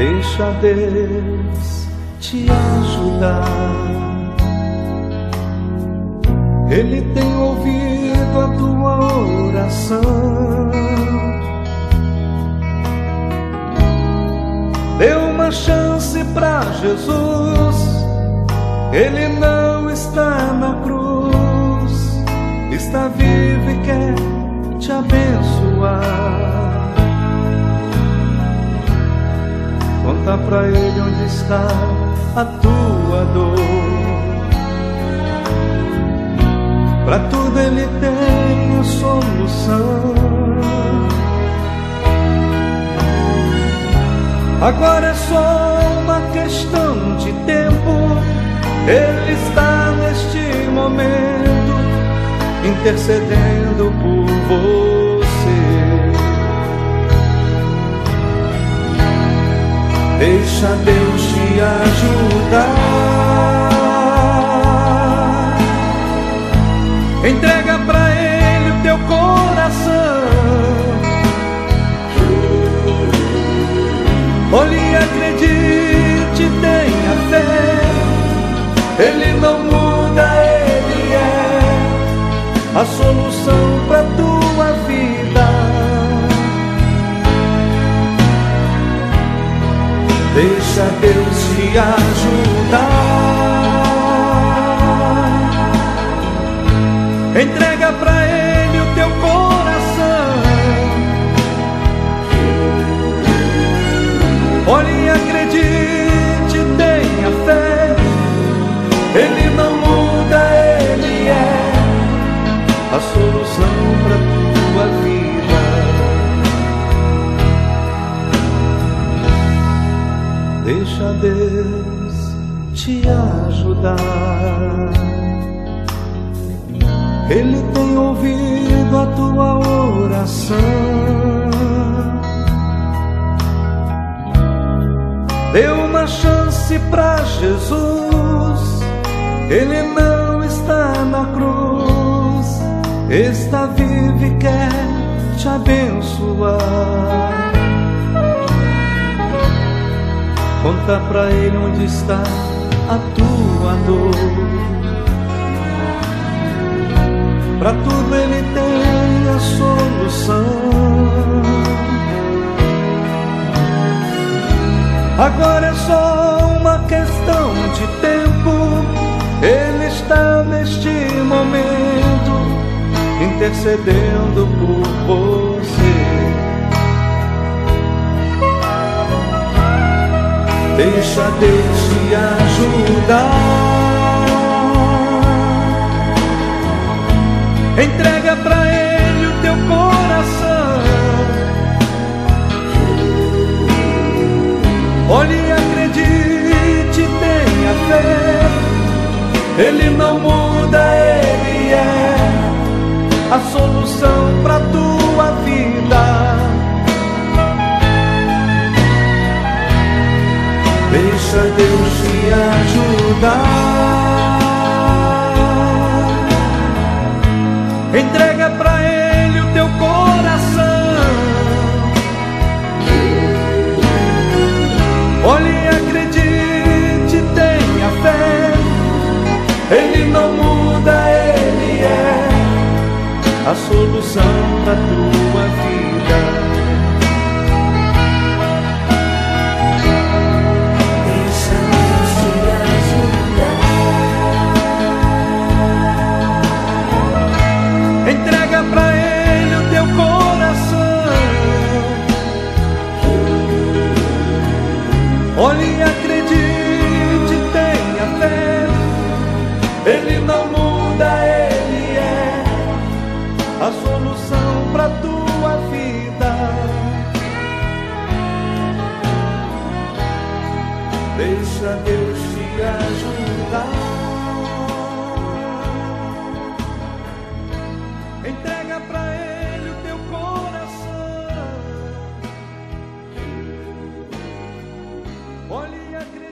Deixa Deus te ajudar. Ele tem ouvido a tua oração. Dê uma chance pra Jesus. Ele não está na cruz, está vivo e quer te abençoar. Conta pra Ele onde está a tua dor. Pra tudo Ele tem a solução. Agora é só uma questão de tempo. Ele está neste momento intercedendo por você. Deixa Deus te ajudar. Entrega pra Ele o teu coração. Olhe e acredite, tenha fé. Ele não muda, Ele é a solução pra tua vida. Deixa Deus te ajudar. Entrega pra Ele o teu coração. Olhe e acredite, tenha fé. Ele não muda, Ele é a solução pra tua vida. Deixa Deus te ajudar. Ele tem ouvido a tua oração. Dê uma chance pra Jesus. Ele não está na cruz, está vivo e quer te abençoar. Conta pra Ele onde está a tua dor. Pra tudo Ele tem a solução. Agora é só uma questão de tempo. Ele está neste momento intercedendo por você. Deixa Deus te ajudar. Entrega pra Ele o teu coração. Olhe e acredite, tenha fé. Ele não muda, Ele é a solução pra tua vida. Deixa Deus te ajudar. Entrega pra Ele o teu coração. Olhe e acredite, tenha fé. Ele não muda, Ele é a solução da tua vida. Deixa Deus te ajudar. Entrega pra Ele o teu coração. Olhe e acredite, tenha fé. Ele não muda, Ele é a solução pra tua vida. Deixa Deus te ajudar. Entrega pra Ele o teu coração. Olhe e acredite.